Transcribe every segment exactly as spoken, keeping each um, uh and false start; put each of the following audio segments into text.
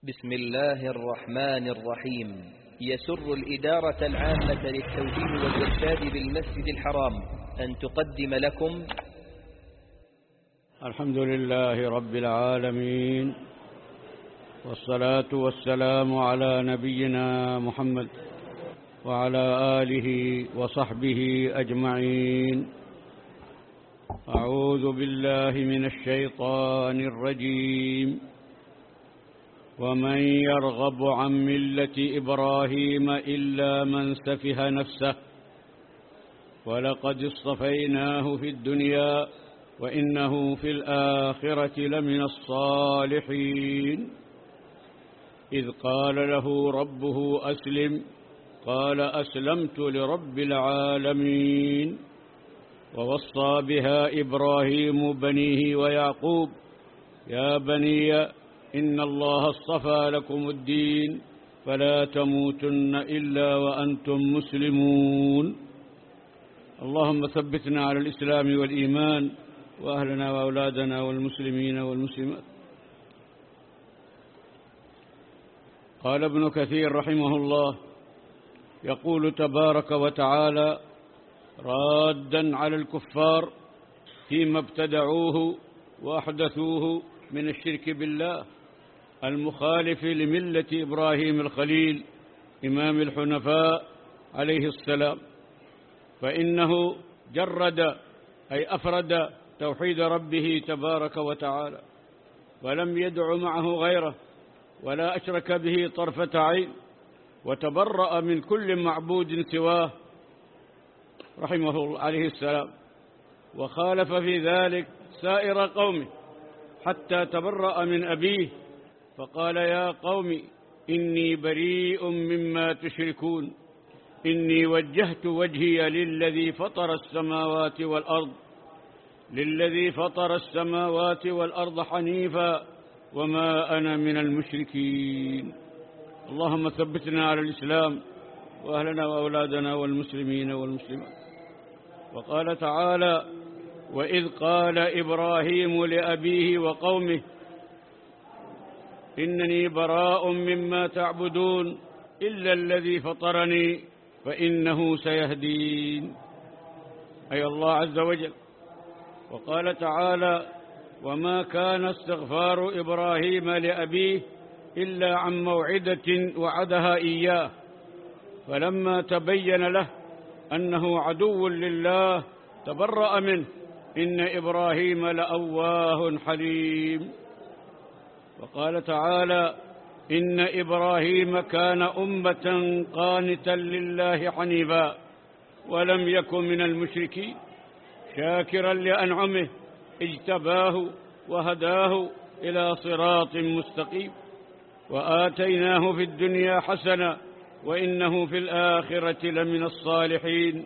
بسم الله الرحمن الرحيم. يسر الإدارة العامة للتوجيه والإرشاد بالمسجد الحرام أن تقدم لكم الحمد لله رب العالمين، والصلاة والسلام على نبينا محمد وعلى آله وصحبه أجمعين. أعوذ بالله من الشيطان الرجيم. ومن يرغب عن ملة إبراهيم إلا من سفه نفسه ولقد اصطفيناه في الدنيا وإنه في الآخرة لمن الصالحين. إذ قال له ربه أسلم قال أسلمت لرب العالمين. ووصى بها إبراهيم بنيه ويعقوب يا بني إن الله اصطفى لكم الدين فلا تموتن إلا وأنتم مسلمون. اللهم ثبتنا على الإسلام والإيمان وأهلنا وأولادنا والمسلمين والمسلمات. قال ابن كثير رحمه الله يقول تبارك وتعالى رادا على الكفار فيما ابتدعوه وأحدثوه من الشرك بالله المخالف لملة إبراهيم الخليل إمام الحنفاء عليه السلام، فإنه جرد أي أفرد توحيد ربه تبارك وتعالى ولم يدع معه غيره ولا أشرك به طرفة عين، وتبرأ من كل معبود سواه رحمه الله عليه السلام، وخالف في ذلك سائر قومه حتى تبرأ من أبيه فقال يا قوم إني بريء مما تشركون إني وجهت وجهي للذي فطر السماوات والأرض للذي فطر السماوات والأرض حنيفا وما أنا من المشركين. اللهم ثبتنا على الإسلام وأهلنا وأولادنا والمسلمين والمسلمات. وقال تعالى وإذ قال إبراهيم لأبيه وقومه إنني براء مما تعبدون إلا الذي فطرني فإنه سيهدين، أي الله عز وجل. وقال تعالى وما كان استغفار إبراهيم لأبيه إلا عن موعدة وعدها إياه فلما تبين له أنه عدو لله تبرأ منه إن إبراهيم لأواه حليم. وقال تعالى إن إبراهيم كان أمة قانتا لله حنيفا ولم يكن من المشركين شاكرا لأنعمه اجتباه وهداه إلى صراط مستقيم وآتيناه في الدنيا حسنة وإنه في الآخرة لمن الصالحين.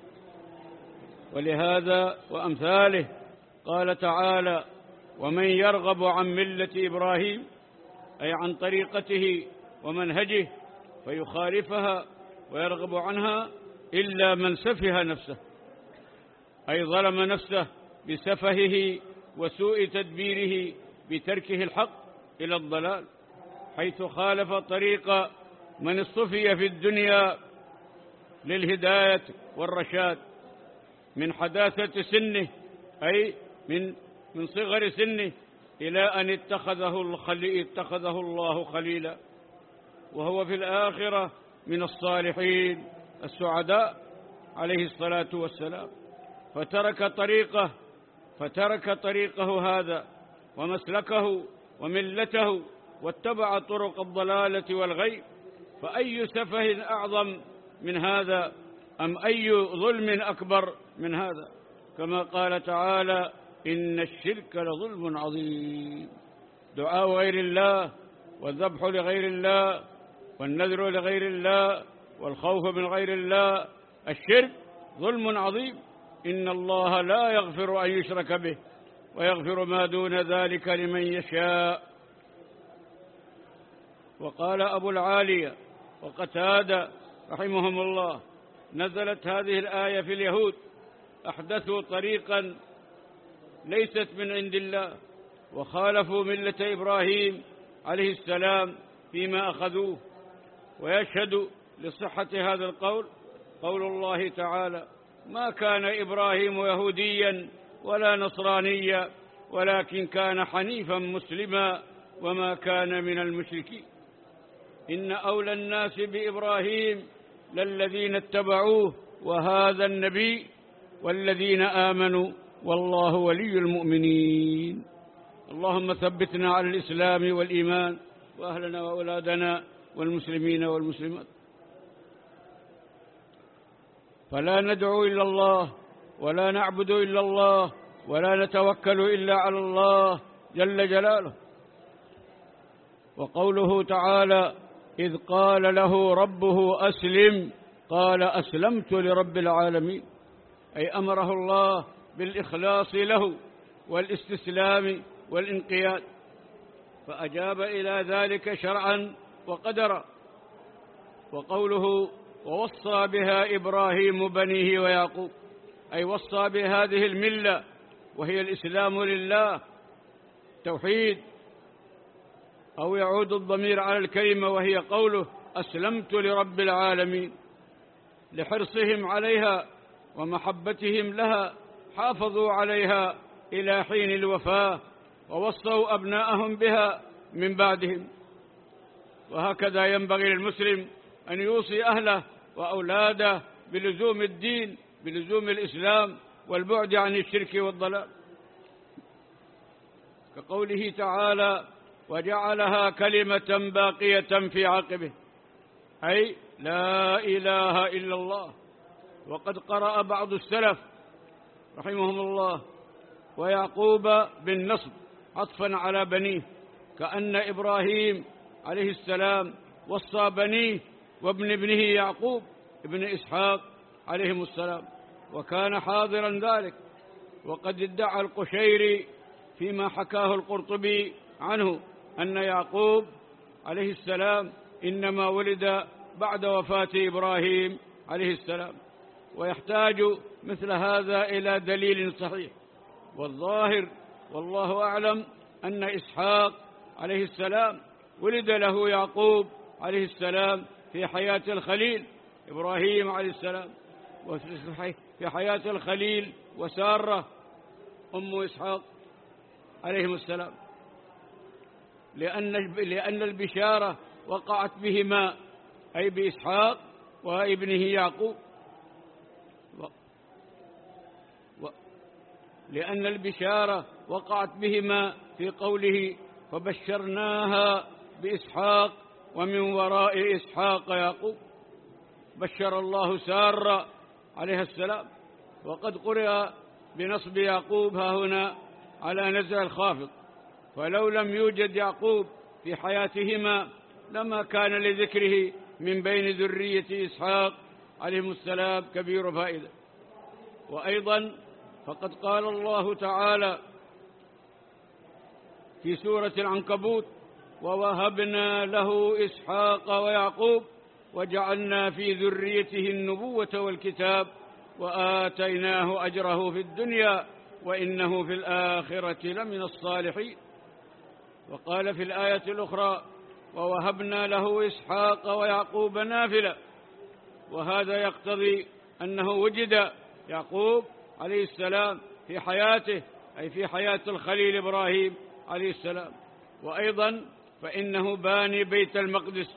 ولهذا وأمثاله قال تعالى ومن يرغب عن ملة إبراهيم أي عن طريقته ومنهجه فيخالفها ويرغب عنها إلا من سفه نفسه أي ظلم نفسه بسفهه وسوء تدبيره بتركه الحق إلى الضلال، حيث خالف طريق من اصطفي في الدنيا للهداية والرشاد من حداثة سنه أي من من صغر سنه إلى أن اتخذه الخليل اتخذه الله خليلا، وهو في الآخرة من الصالحين السعداء عليه الصلاة والسلام. فترك طريقه فترك طريقه هذا ومسلكه وملته واتبع طرق الضلالة والغي، فأي سفه أعظم من هذا أم أي ظلم أكبر من هذا؟ كما قال تعالى إن الشرك لظلم عظيم. دعاء غير الله والذبح لغير الله والنذر لغير الله والخوف من غير الله الشرك ظلم عظيم. إن الله لا يغفر أن يشرك به ويغفر ما دون ذلك لمن يشاء. وقال أبو العالية وقتادة رحمهم الله نزلت هذه الآية في اليهود أحدثوا طريقا ليست من عند الله وخالفوا ملة إبراهيم عليه السلام فيما أخذوه. ويشهد لصحة هذا القول قول الله تعالى: ما كان إبراهيم يهوديا ولا نصرانيا ولكن كان حنيفا مسلما وما كان من المشركين. إن أولى الناس بإبراهيم للذين اتبعوه وهذا النبي والذين آمنوا والله ولي المؤمنين. اللهم ثبتنا على الإسلام والإيمان وأهلنا وأولادنا والمسلمين والمسلمات. فلا ندعو إلا الله ولا نعبد إلا الله ولا نتوكل إلا على الله جل جلاله. وقوله تعالى: إذ قال له ربه أسلم قال أسلمت لرب العالمين، أي أمره الله بالإخلاص له والاستسلام والانقياد، فأجاب إلى ذلك شرعا وقدرا. وقوله: ووصى بها إبراهيم بنيه ويعقوب، أي وصى بهذه الملة وهي الإسلام لله توحيد، أو يعود الضمير على الكلمة وهي قوله: أسلمت لرب العالمين. لحرصهم عليها ومحبتهم لها حافظوا عليها إلى حين الوفاة، ووصوا أبناءهم بها من بعدهم. وهكذا ينبغي للمسلم أن يوصي أهله وأولاده بلزوم الدين، بلزوم الإسلام والبعد عن الشرك والضلال، كقوله تعالى: وجعلها كلمة باقية في عقبه، أي لا إله إلا الله. وقد قرأ بعض السلف رحمهم الله ويعقوب بالنصب عطفا على بنيه، كأن إبراهيم عليه السلام وصى بنيه وابن ابنه يعقوب ابن إسحاق عليهم السلام، وكان حاضرا ذلك. وقد ادعى القشيري فيما حكاه القرطبي عنه أن يعقوب عليه السلام إنما ولد بعد وفاة إبراهيم عليه السلام، ويحتاج مثل هذا إلى دليل صحيح. والظاهر والله أعلم أن إسحاق عليه السلام ولد له يعقوب عليه السلام في حياة الخليل إبراهيم عليه السلام، وفي حياة الخليل وسارة أم إسحاق عليهم السلام، لأن لأن البشارة وقعت بهما، أي بإسحاق وابنه يعقوب، لأن البشارة وقعت بهما في قوله: فبشرناها بإسحاق ومن وراء إسحاق يعقوب. بشر الله سارة عليها السلام. وقد قرئ بنصب يعقوب ها هنا على نزع الخافض، فلو لم يوجد يعقوب في حياتهما لما كان لذكره من بين ذرية إسحاق عليهم السلام كبير فائدة. وأيضا فقد قال الله تعالى في سورة العنكبوت: ووهبنا له إسحاق ويعقوب وجعلنا في ذريته النبوة والكتاب وآتيناه أجره في الدنيا وإنه في الآخرة لمن الصالحين. وقال في الآية الأخرى: ووهبنا له إسحاق ويعقوب نافلة. وهذا يقتضي أنه وجد يعقوب عليه السلام في حياته، أي في حياة الخليل إبراهيم عليه السلام. وأيضا فإنه باني بيت المقدس،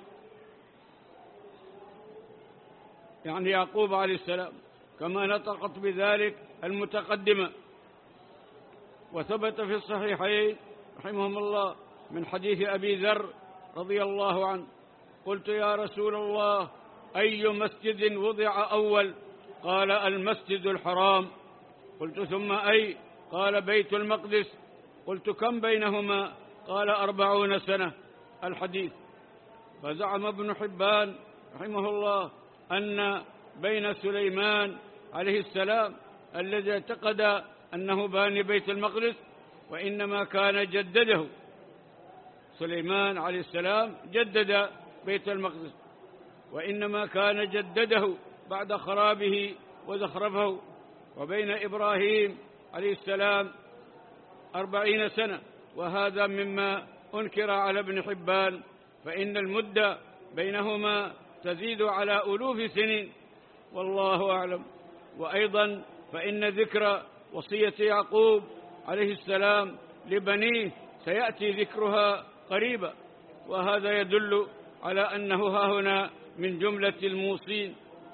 يعني يعقوب عليه السلام، كما نطقت بذلك المتقدمة. وثبت في الصحيحين رحمهم الله من حديث أبي ذر رضي الله عنه: قلت يا رسول الله أي مسجد وضع أول؟ قال: المسجد الحرام. قلت: ثم أي؟ قال: بيت المقدس. قلت: كم بينهما؟ قال: أربعون سنة. الحديث. فزعم ابن حبان رحمه الله أن بين سليمان عليه السلام الذي اعتقد أنه باني بيت المقدس، وإنما كان جدده سليمان عليه السلام، جدد بيت المقدس، وإنما كان جدده بعد خرابه وزخرفه. وبين إبراهيم عليه السلام أربعين سنة، وهذا مما أنكر على ابن حبان، فإن المدة بينهما تزيد على ألوف سنين، والله أعلم. وأيضا فإن ذكر وصية يعقوب عليه السلام لبنيه سيأتي ذكرها قريبا، وهذا يدل على أنه ها هنا من جملة الموصين.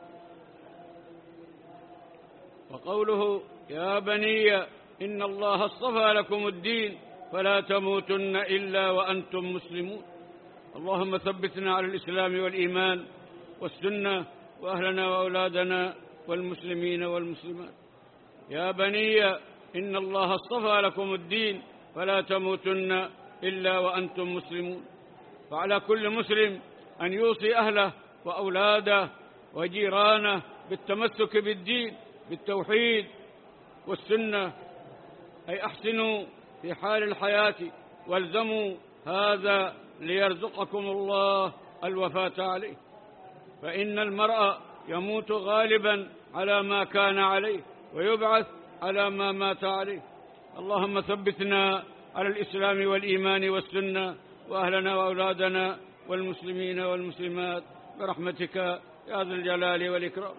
وقوله يا بني إن الله اصطفى لكم الدين فلا تموتن إلا وأنتم مسلمون. اللهم ثبتنا على الإسلام والإيمان والسنة، وأهلنا وأولادنا والمسلمين والمسلمات. يا بني إن الله اصطفى لكم الدين فلا تموتن إلا وأنتم مسلمون. فعلى كل مسلم أن يوصي أهله وأولاده وجيرانه بالتمسك بالدين بالتوحيد والسنة، أي أحسنوا في حال الحياة والزموا هذا ليرزقكم الله الوفاة عليه. فإن المرء يموت غالبا على ما كان عليه ويبعث على ما مات عليه. اللهم ثبتنا على الإسلام والإيمان والسنة، وأهلنا وأولادنا والمسلمين والمسلمات برحمتك يا ذا الجلال والإكرام.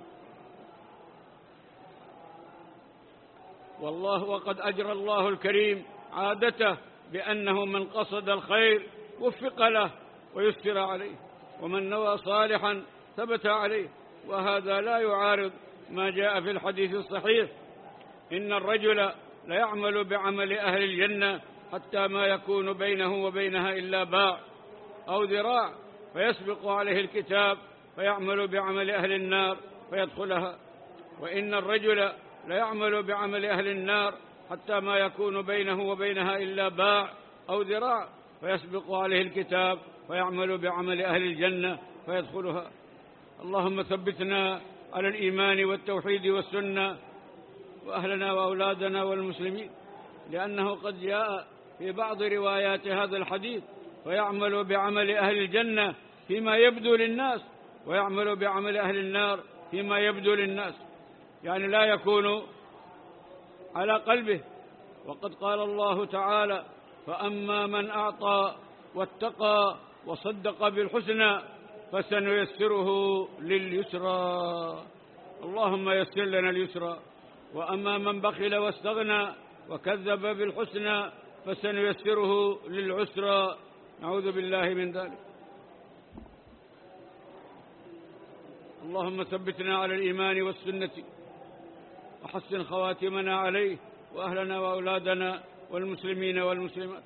والله وقد أجرى الله الكريم عادته بأنه من قصد الخير وفق له ويسر عليه، ومن نوى صالحا ثبت عليه، وهذا لا يعارض ما جاء في الحديث الصحيح إن الرجل ليعمل بعمل أهل الجنة حتى ما يكون بينه وبينها إلا باع أو ذراع فيسبق عليه الكتاب فيعمل بعمل أهل النار فيدخلها، وإن الرجل ليعمل بعمل أهل النار حتى ما يكون بينه وبينها إلا باع أو ذراع فيسبق عليه الكتاب فيعمل بعمل أهل الجنة فيدخلها. اللهم ثبتنا على الإيمان والتوحيد والسنة، وأهلنا وأولادنا والمسلمين، لأنه قد جاء في بعض روايات هذا الحديث ويعمل بعمل أهل الجنة فيما يبدو للناس ويعمل بعمل أهل النار فيما يبدو للناس، يعني لا يكون على قلبه. وقد قال الله تعالى فأما من أعطى واتقى وصدق بالحسنى فسنيسره لليسرى. اللهم يسر لنا اليسرى. وأما من بخل واستغنى وكذب بالحسنى فسنيسره للعسرى. نعوذ بالله من ذلك. اللهم ثبتنا على الإيمان والسنة وحسن خواتمنا عليه، وأهلنا وأولادنا والمسلمين والمسلمات.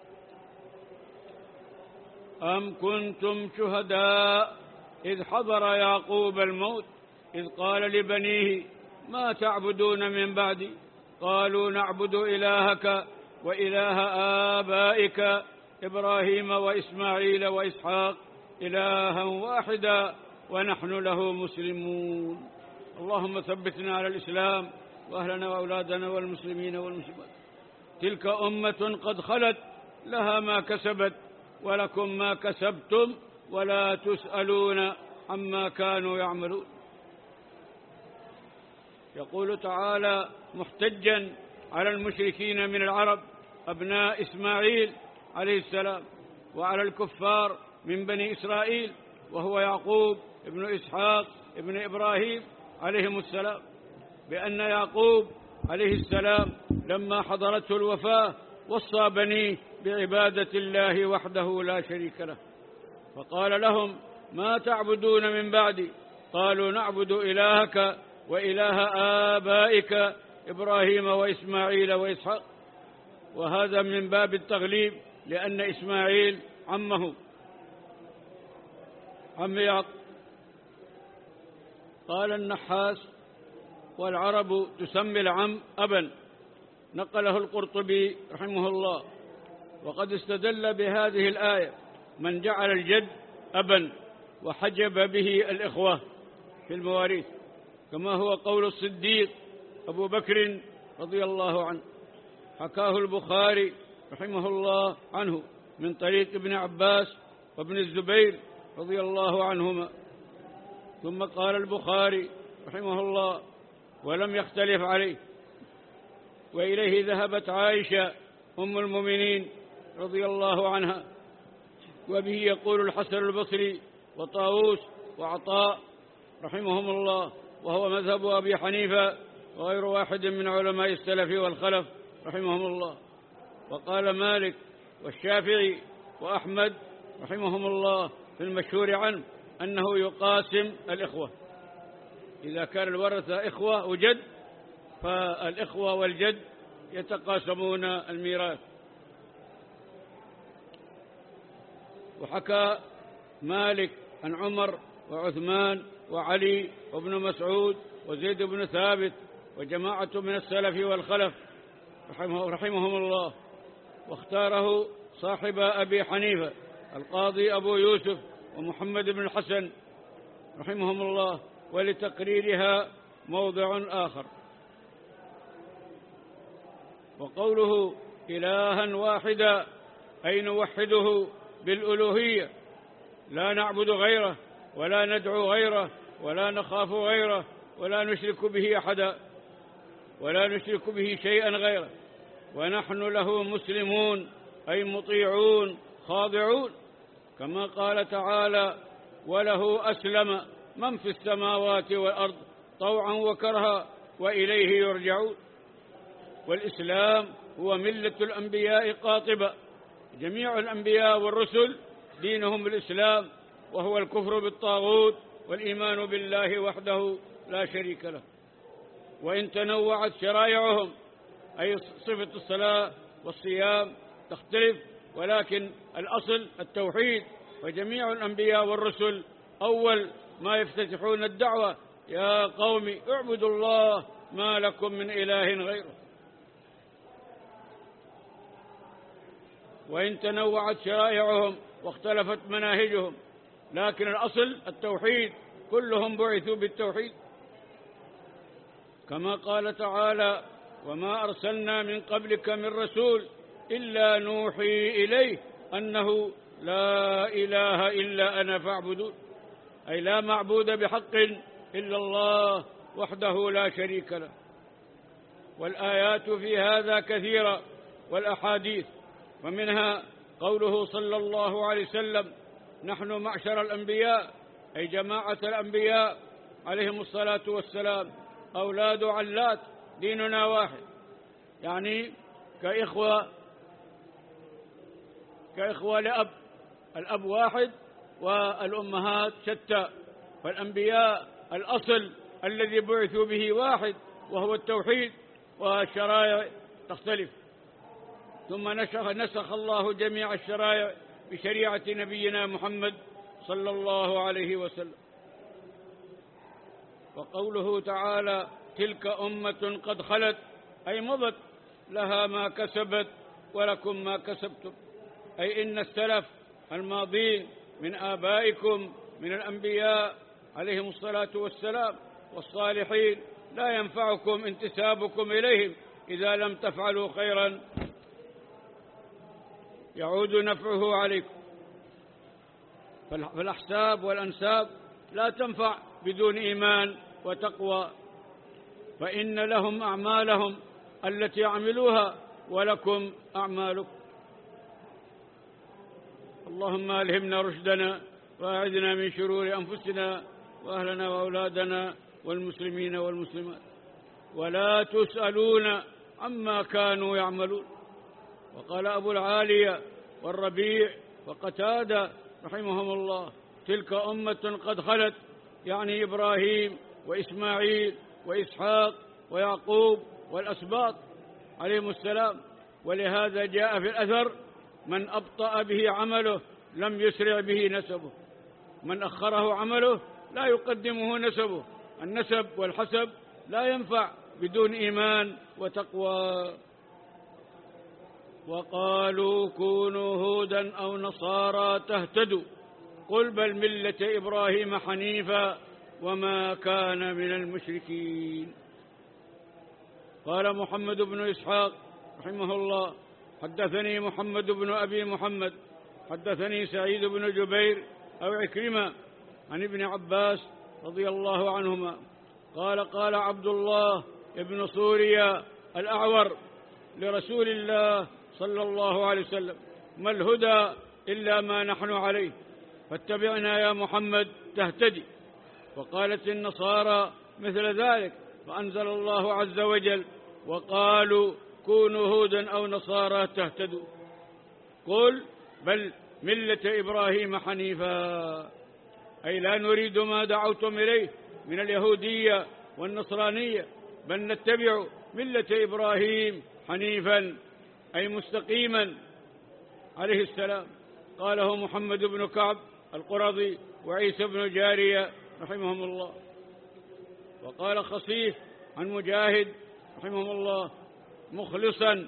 أم كنتم شهداء إذ حضر يعقوب الموت إذ قال لبنيه ما تعبدون من بعدي قالوا نعبد إلهك وإله آبائك إبراهيم وإسماعيل وإسحاق إلها واحدا ونحن له مسلمون. اللهم ثبتنا على الإسلام وأهلنا وأولادنا والمسلمين والمسلمات. تلك أمة قد خلت لها ما كسبت ولكم ما كسبتم ولا تسألون عما كانوا يعملون. يقول تعالى محتجا على المشركين من العرب أبناء إسماعيل عليه السلام وعلى الكفار من بني إسرائيل وهو يعقوب ابن إسحاق ابن إبراهيم عليهم السلام، بأن يعقوب عليه السلام لما حضرته الوفاة وصى بنيه بعبادة الله وحده لا شريك له، فقال لهم ما تعبدون من بعدي قالوا نعبد إلهك وإله آبائك إبراهيم وإسماعيل وإسحاق. وهذا من باب التغليب لأن إسماعيل عمه عم يعقوب. قال النحاس والعرب تسمي العم أبا، نقله القرطبي رحمه الله. وقد استدل بهذه الآية من جعل الجد أبا وحجب به الإخوة في المواريث، كما هو قول الصديق أبو بكر رضي الله عنه، حكاه البخاري رحمه الله عنه من طريق ابن عباس وابن الزبير رضي الله عنهما. ثم قال البخاري رحمه الله ولم يختلف عليه، وإليه ذهبت عائشة أم المؤمنين رضي الله عنها وبه يقول الحسن البصري وطاووس وعطاء رحمهم الله، وهو مذهب أبي حنيفة وغير واحد من علماء السلف والخلف رحمهم الله. وقال مالك والشافعي وأحمد رحمهم الله في المشهور عنه أنه يقاسم الإخوة، إذا كان الورثة إخوة وجد فالإخوة والجد يتقاسمون الميراث. وحكى مالك عن عمر وعثمان وعلي وابن مسعود وزيد بن ثابت وجماعة من السلف والخلف رحمهم الله، واختاره صاحب أبي حنيفة القاضي أبو يوسف ومحمد بن الحسن رحمهم الله، ولتقريرها موضع آخر. وقوله إلها واحدا أي نوحده بالألوهية، لا نعبد غيره ولا ندعو غيره ولا نخاف غيره ولا نشرك به أحدا ولا نشرك به شيئا غيره، ونحن له مسلمون أي مطيعون خاضعون، كما قال تعالى: وله أسلم من في السماوات والأرض طوعا وكرها وإليه يرجعون. والإسلام هو ملة الأنبياء قاطبة، جميع الأنبياء والرسل دينهم الإسلام، وهو الكفر بالطاغوت والإيمان بالله وحده لا شريك له. وإن تنوعت شرائعهم أي صفة الصلاة والصيام تختلف، ولكن الأصل التوحيد. وجميع الأنبياء والرسل أول ما يفتتحون الدعوة: يا قوم اعبدوا الله ما لكم من إله غيره. وإن تنوعت شرائعهم واختلفت مناهجهم، لكن الأصل التوحيد، كلهم بعثوا بالتوحيد، كما قال تعالى: وما أرسلنا من قبلك من رسول إلا نوحي إليه أنه لا إله إلا أنا فاعبدون، أي لا معبود بحق إلا الله وحده لا شريك له. والآيات في هذا كثيرة والأحاديث، ومنها قوله صلى الله عليه وسلم: نحن معشر الأنبياء أي جماعة الأنبياء عليهم الصلاة والسلام أولاد علات، ديننا واحد، يعني كإخوة كإخوة لأب، الأب واحد والأمهات شتى، فالأنبياء الأصل الذي بعثوا به واحد وهو التوحيد، والشرائع تختلف. ثم نسخ, نسخ الله جميع الشرائع بشريعة نبينا محمد صلى الله عليه وسلم. وقوله تعالى: تلك أمة قد خلت أي مضت، لها ما كسبت ولكم ما كسبتم، أي إن السلف الماضين من آبائكم من الأنبياء عليهم الصلاة والسلام والصالحين لا ينفعكم انتسابكم إليهم إذا لم تفعلوا خيرا يعود نفعه عليكم. فالأحساب والأنساب لا تنفع بدون إيمان وتقوى، فإن لهم أعمالهم التي عملوها ولكم أعمالكم. اللهم ألهمنا رشدنا وأعذنا من شرور أنفسنا وأهلنا وأولادنا والمسلمين والمسلمات، ولا تسألون عما كانوا يعملون. وقال أبو العالية والربيع وقتادة رحمهم الله: تلك أمة قد خلت، يعني إبراهيم وإسماعيل وإسحاق ويعقوب والأسباط عليهم السلام. ولهذا جاء في الأثر: من أبطأ به عمله لم يسرع به نسبه، من أخره عمله لا يقدمه نسبه. النسب والحسب لا ينفع بدون إيمان وتقوى. وقالوا كونوا هودا أو نصارى تهتدوا، قل بل ملة إبراهيم حنيفا وما كان من المشركين. قال محمد بن إسحاق رحمه الله: حدثني محمد بن أبي محمد حدثني سعيد بن جبير أو عكرمة عن ابن عباس رضي الله عنهما قال: قال عبد الله ابن سوريا الأعور لرسول الله صلى الله عليه وسلم: ما الهدى إلا ما نحن عليه، فاتبعنا يا محمد تهتدي. وقالت النصارى مثل ذلك، فأنزل الله عز وجل: وقالوا كونوا هودا أو نصارى تهتدوا. قل بل ملة إبراهيم حنيفا، أي لا نريد ما دعوتم إليه من اليهودية والنصرانية، بل نتبع ملة إبراهيم حنيفا، أي مستقيما عليه السلام. قاله محمد بن كعب القرظي وعيسى بن جارية رحمهم الله. وقال خصيف عن مجاهد رحمه الله مخلصا.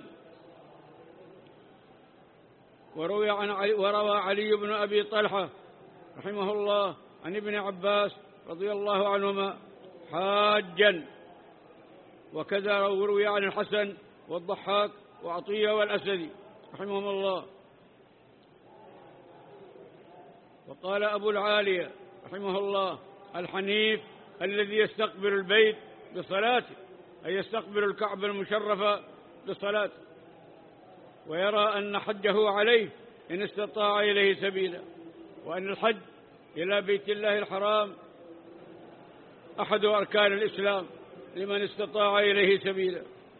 وروي عن علي وروى علي بن أبي طلحة رحمه الله عن ابن عباس رضي الله عنهما حاجا. وكذا روي عن الحسن والضحاك وعطية والأسدي رحمهم الله. وقال أبو العالية رحمه الله: الحنيف الذي يستقبل البيت بصلاته، أي يستقبل الكعبة المشرفة بصلاته، ويرى أن حجه عليه إن استطاع إليه سبيلا، وأن الحج إلى بيت الله الحرام أحد أركان الإسلام لمن استطاع إليه سبيلا.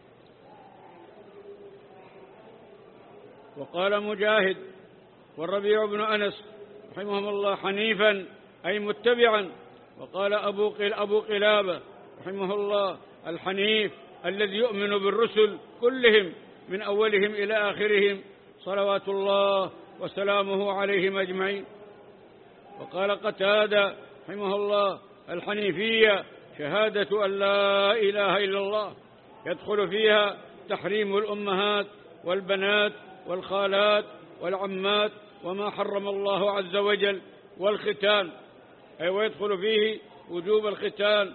وقال مجاهد والربيع بن أنس رحمهم الله: حنيفا أي متبعا. وقال أبو قل أبو قلابة رحمه الله: الحنيف الذي يؤمن بالرسل كلهم من أولهم إلى آخرهم صلوات الله وسلامه عليهم أجمعين. وقال قتادة رحمه الله: الحنيفية شهادة أن لا إله إلا الله، يدخل فيها تحريم الأمهات والبنات والخالات والعمات وما حرم الله عز وجل، والختان، أي ويدخل فيه وجوب الختان.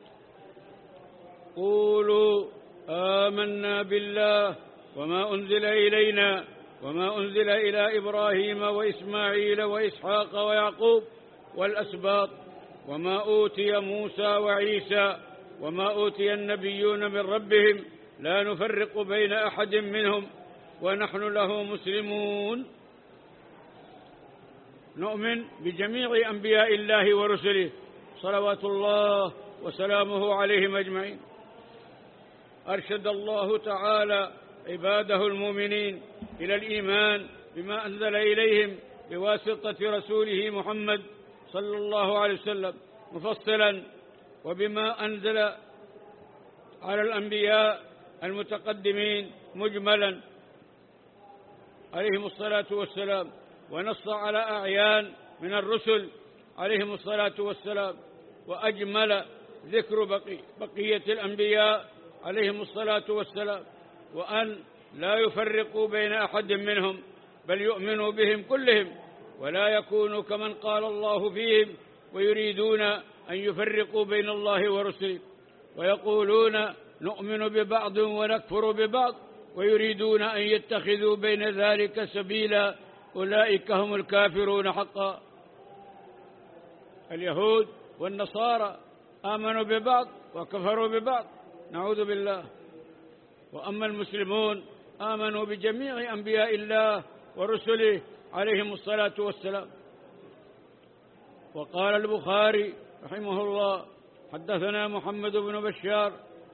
قولوا آمنا بالله وما أنزل إلينا وما أنزل إلى إبراهيم وإسماعيل وإسحاق ويعقوب والأسباط وما أوتي موسى وعيسى وما أوتي النبيون من ربهم لا نفرق بين أحد منهم ونحن له مسلمون. نؤمن بجميع أنبياء الله ورسله صلوات الله وسلامه عليهم أجمعين. أرشد الله تعالى عباده المؤمنين إلى الإيمان بما أنزل إليهم بواسطة رسوله محمد صلى الله عليه وسلم مفصلا، وبما أنزل على الأنبياء المتقدمين مجملا عليهم الصلاة والسلام، ونص على أعيان من الرسل عليهم الصلاة والسلام، وأجمل ذكر بقي بقية الأنبياء عليهم الصلاة والسلام، وأن لا يفرقوا بين أحد منهم بل يؤمنوا بهم كلهم، ولا يكونوا كمن قال الله فيهم ويريدون أن يفرقوا بين الله ورسله، ويقولون نؤمن ببعض ونكفر ببعض ويريدون أن يتخذوا بين ذلك سبيلا، أولئك هم الكافرون حقا. اليهود والنصارى آمنوا ببعض وكفروا ببعض، نعوذ بالله. وأما المسلمون آمنوا بجميع أنبياء الله ورسله عليهم الصلاة والسلام. وقال البخاري رحمه الله: حدثنا محمد بن بشار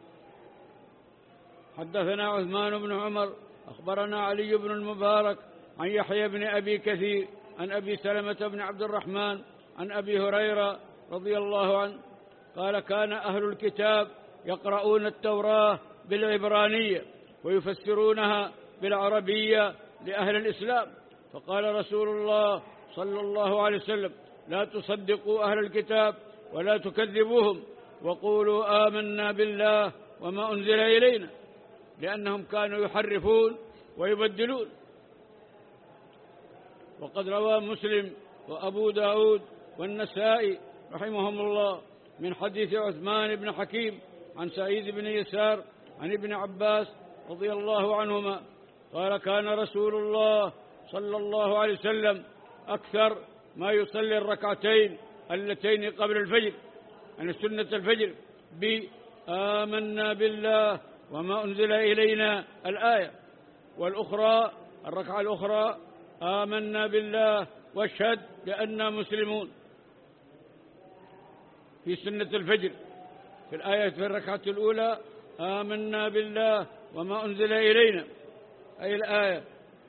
حدثنا عثمان بن عمر أخبرنا علي بن المبارك عن يحيى بن أبي كثير عن أبي سلمة بن عبد الرحمن عن أبي هريرة رضي الله عنه قال: كان أهل الكتاب يقرؤون التوراة بالعبرانية ويفسرونها بالعربية لأهل الإسلام، فقال رسول الله صلى الله عليه وسلم: لا تصدقوا أهل الكتاب ولا تكذبوهم، وقولوا آمنا بالله وما أنزل إلينا، لأنهم كانوا يحرفون ويبدلون. وقد روى مسلم وأبو داود والنسائي رحمهم الله من حديث عثمان بن حكيم عن سعيد بن يسار عن ابن عباس رضي الله عنهما قال: كان رسول الله صلى الله عليه وسلم أكثر ما يصلي الركعتين اللتين قبل الفجر، يعني سنة الفجر، بآمنا بالله وما أنزل إلينا الآية، والأخرى الركعة الأخرى آمنا بالله واشهد بأننا مسلمون. في سنة الفجر في الآية في الركعة الأولى آمنا بالله وما أنزل إلينا، أي الآية،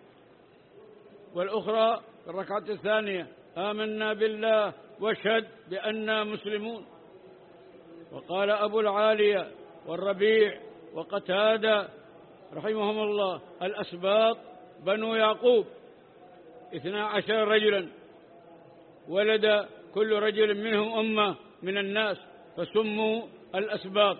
والأخرى في الركعة الثانية آمنا بالله واشهد بأننا مسلمون. وقال أبو العالية والربيع وقتادة رحمهم الله: الأسباط بنو يعقوب اثنا عشر رجلا، ولد كل رجل منهم أمة من الناس فسموا الأسباط.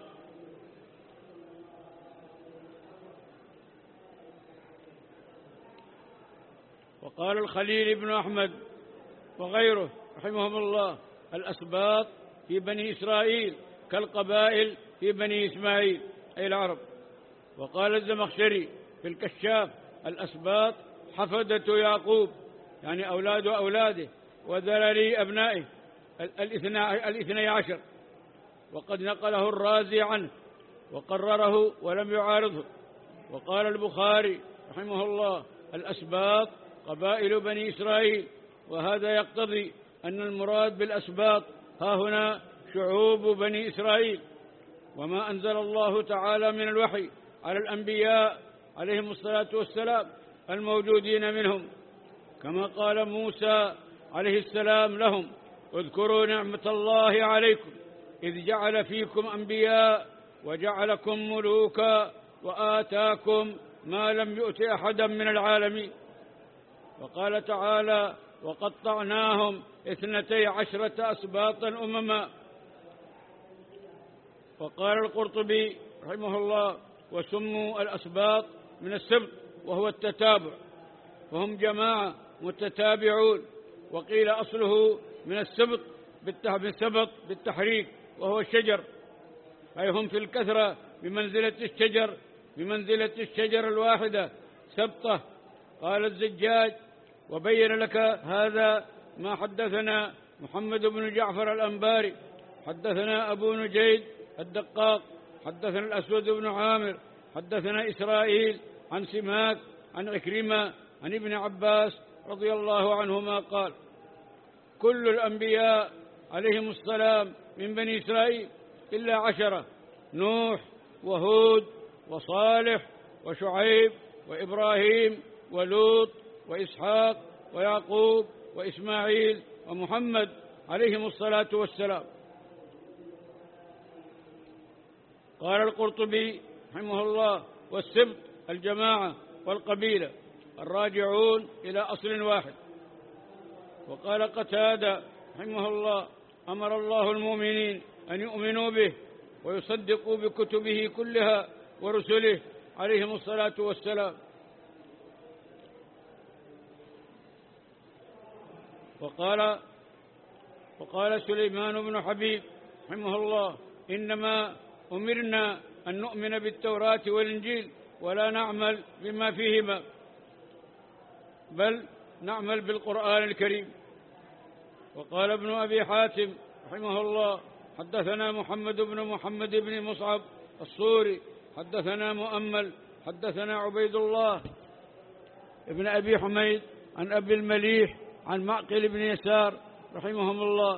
وقال الخليل بن أحمد وغيره رحمهم الله: الأسباط في بني إسرائيل كالقبائل في بني إسماعيل، أي العرب. وقال الزمخشري في الكشاف: الأسباط حفدة يعقوب، يعني أولاد أولاده وذراري أبنائه الاثني عشر. وقد نقله الرازي عنه وقرره ولم يعارضه. وقال البخاري رحمه الله: الأسباط قبائل بني إسرائيل. وهذا يقتضي أن المراد بالأسباط ها هنا شعوب بني إسرائيل، وما أنزل الله تعالى من الوحي على الأنبياء عليهم الصلاة والسلام الموجودين منهم، كما قال موسى عليه السلام لهم: اذكروا نعمة الله عليكم إذ جعل فيكم أنبياء وجعلكم ملوكا وآتاكم ما لم يؤت أحدا من العالمين. وقال تعالى: وقطعناهم اثنتي عشرة أسباطا أمما. وقال القرطبي رحمه الله: وسموا الأسباط من السبط وهو التتابع، فهم جماعة متتابعون. وقيل أصله من السبط بالسبط بالتحريك وهو الشجر، أي هم في الكثرة بمنزلة الشجر بمنزلة الشجر الواحدة سبطة. قال الزجاج: وبين لك هذا ما حدثنا محمد بن جعفر الأنباري، حدثنا أبو نجيد الدقاق، حدثنا الأسود بن عامر، حدثنا إسرائيل عن سماك عن عكرمة عن ابن عباس رضي الله عنهما قال: كل الأنبياء عليهم السلام من بني إسرائيل إلا عشرة: نوح وهود وصالح وشعيب وإبراهيم ولوط وإسحاق ويعقوب وإسماعيل ومحمد عليهم الصلاة والسلام. قال القرطبي رحمه الله: والسبط الجماعة والقبيلة الراجعون إلى أصل واحد. وقال قتادة رحمه الله: أمر الله المؤمنين أن يؤمنوا به ويصدقوا بكتبه كلها ورسله عليهم الصلاة والسلام. وقال وقال سليمان بن حبيب رحمه الله: إنما أمرنا أن نؤمن بالتوراة والإنجيل ولا نعمل بما فيهما، بل نعمل بالقرآن الكريم. وقال ابن أبي حاتم رحمه الله: حدثنا محمد بن محمد بن مصعب الصوري، حدثنا مؤمل، حدثنا عبيد الله ابن أبي حميد عن أبي المليح عن معقل بن يسار رحمهم الله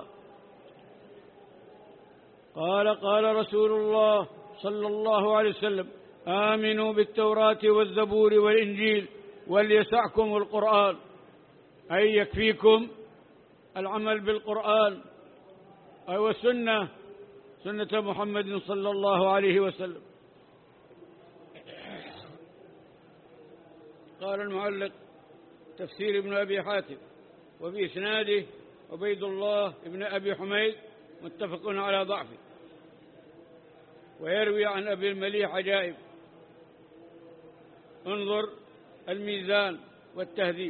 قال: قال رسول الله صلى الله عليه وسلم: آمنوا بالتوراة والزبور والإنجيل وليسعكم القرآن، أي يكفيكم العمل بالقرآن أي والسنة، سنة محمد صلى الله عليه وسلم. قال المعلق: تفسير ابن أبي حاتم، وفي إسناده عبيد الله ابن أبي حميد متفق على ضعفه، ويروي عن أبي المليح عجائب. انظر الميزان والتهذيب: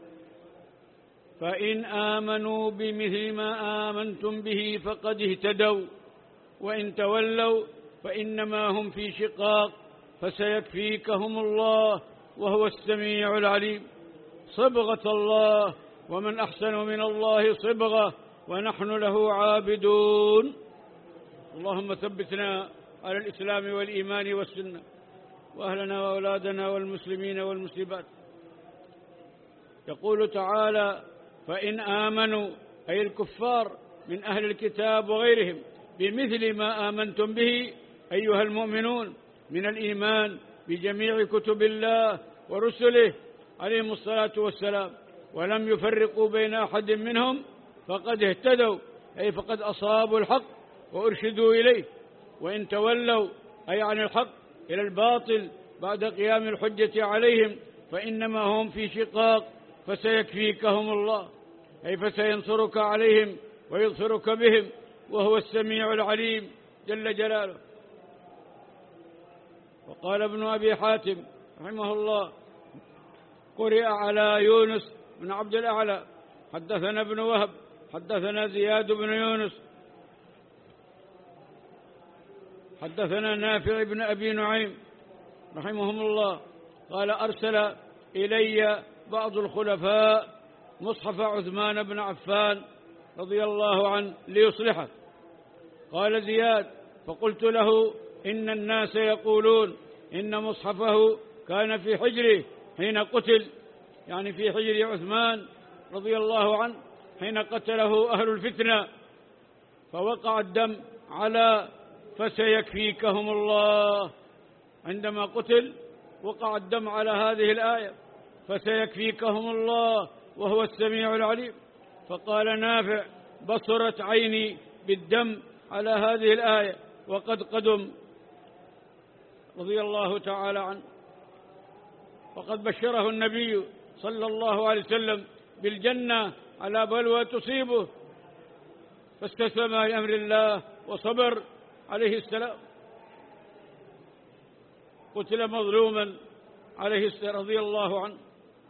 فإن آمنوا بمثل ما آمنتم به فقد اهتدوا، وإن تولوا فإنما هم في شقاق، فسيكفيكهم الله وهو السميع العليم. صبغة الله، ومن أحسن من الله صبغة، ونحن له عابدون. اللهم ثبتنا على الإسلام والإيمان والسنة، وأهلنا وأولادنا والمسلمين والمسلمات. يقول تعالى: فإن آمنوا، أي الكفار من أهل الكتاب وغيرهم، بمثل ما آمنتم به أيها المؤمنون من الإيمان بجميع كتب الله ورسله عليهم الصلاة والسلام، ولم يفرقوا بين أحد منهم، فقد اهتدوا، أي فقد أصابوا الحق وأرشدوا إليه. وإن تولوا، أي عن الحق إلى الباطل بعد قيام الحجة عليهم، فإنما هم في شقاق، فسيكفيكهم الله، أي فسينصرك عليهم ويظفرك بهم، وهو السميع العليم جل جلاله. وقال ابن أبي حاتم رحمه الله: قرئ على يونس بن عبد الأعلى حدثنا ابن وهب حدثنا زياد بن يونس حدثنا نافع بن أبي نعيم رحمهم الله قال: أرسل إلي بعض الخلفاء مصحف عثمان بن عفان رضي الله عنه ليصلحه. قال زياد: فقلت له: إن الناس يقولون إن مصحفه كان في حجره حين قتل، يعني في حجر عثمان رضي الله عنه حين قتله أهل الفتنة، فوقع الدم على فسيكفيكهم الله. عندما قتل وقع الدم على هذه الآية: فسيكفيكهم الله وهو السميع العليم. فقال نافع: بصرت عيني بالدم على هذه الآية وقد قدم رضي الله تعالى عنه. وقد بشره النبي صلى الله عليه وسلم بالجنة على بلوى تصيبه، فاستسلم لأمر الله وصبر عليه السلام. قتل مظلوما عليه السلام رضي الله عنه.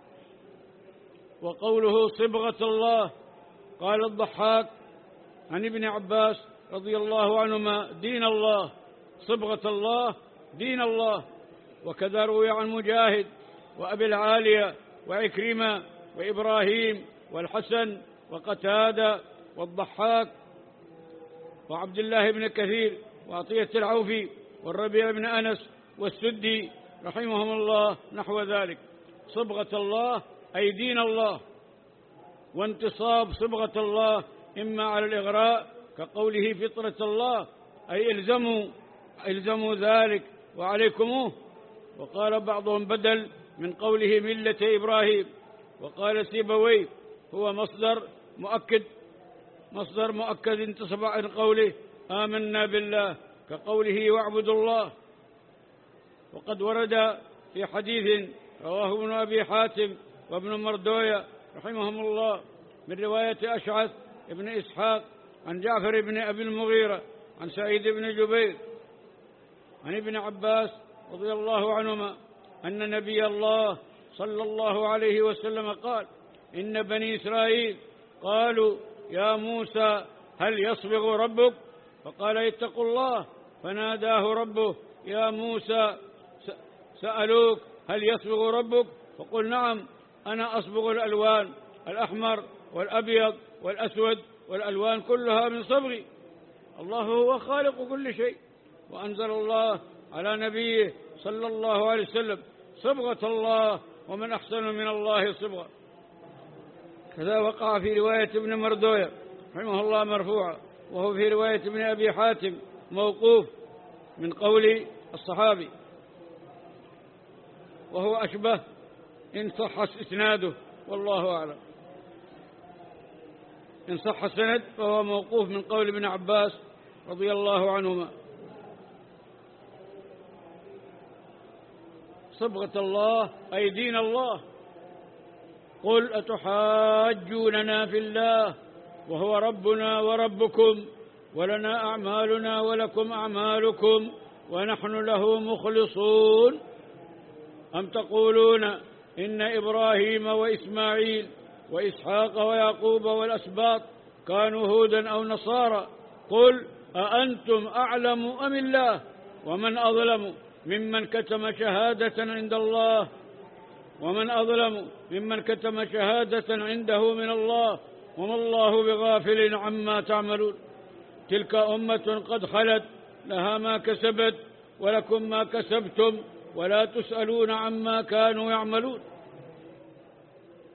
وقوله صبغة الله، قال الضحاك عن ابن عباس رضي الله عنهما: دين الله، صبغة الله دين الله. وكذا روي عن مجاهد وأبي العالية وعكرمة وإبراهيم والحسن وقتادة والضحاك وعبد الله بن كثير وعطية العوفي والربيع بن أنس والسدي رحمهم الله نحو ذلك. صبغة الله أي دين الله. وانتصاب صبغة الله إما على الإغراء كقوله فطرة الله، أي إلزموا إلزموا ذلك وعليكموه. وقال بعضهم بدل من قوله ملة إبراهيم. وقال سيبويه هو مصدر مؤكد مصدر مؤكد انتصب عن قوله آمنا بالله كقوله واعبدوا الله. وقد ورد في حديث رواه ابن أبي حاتم وابن مردوية رحمهم الله من رواية أشعث ابن إسحاق عن جعفر بن أبي المغيرة عن سعيد بن جبير عن ابن عباس رضي الله عنهما أن نبي الله صلى الله عليه وسلم قال: إن بني إسرائيل قالوا يا موسى هل يصبغ ربك؟ فقال: اتقوا الله. فناداه ربه: يا موسى سألوك هل يصبغ ربك؟ فقل: نعم، أنا أصبغ الألوان، الأحمر والأبيض والأسود، والألوان كلها من صبغي. الله هو خالق كل شيء. وأنزل الله على نبيه صلى الله عليه وسلم: صبغة الله، ومن أحسن من الله صبغة. كذا وقع في رواية ابن مردوية رحمه الله مرفوعة، وهو في رواية ابن أبي حاتم موقوف من قول الصحابي، وهو أشبه إن صح إسناده، والله أعلم. إن صح السند فهو موقوف من قول ابن عباس رضي الله عنهما. صبغة الله أي دين الله. قل أتحاجوننا في الله وهو ربنا وربكم ولنا أعمالنا ولكم أعمالكم ونحن له مخلصون، أم تقولون إن إبراهيم وإسماعيل وإسحاق ويعقوب والأسباط كانوا هودا أو نصارى؟ قل أأنتم أعلم أم الله؟ ومن أظلم ممن كتم شهادة عند الله ومن أظلم ممن كتم شهادة عنده من الله وما الله بغافل عما تعملون. تلك أمة قد خلت لها ما كسبت ولكم ما كسبتم ولا تسألون عما كانوا يعملون.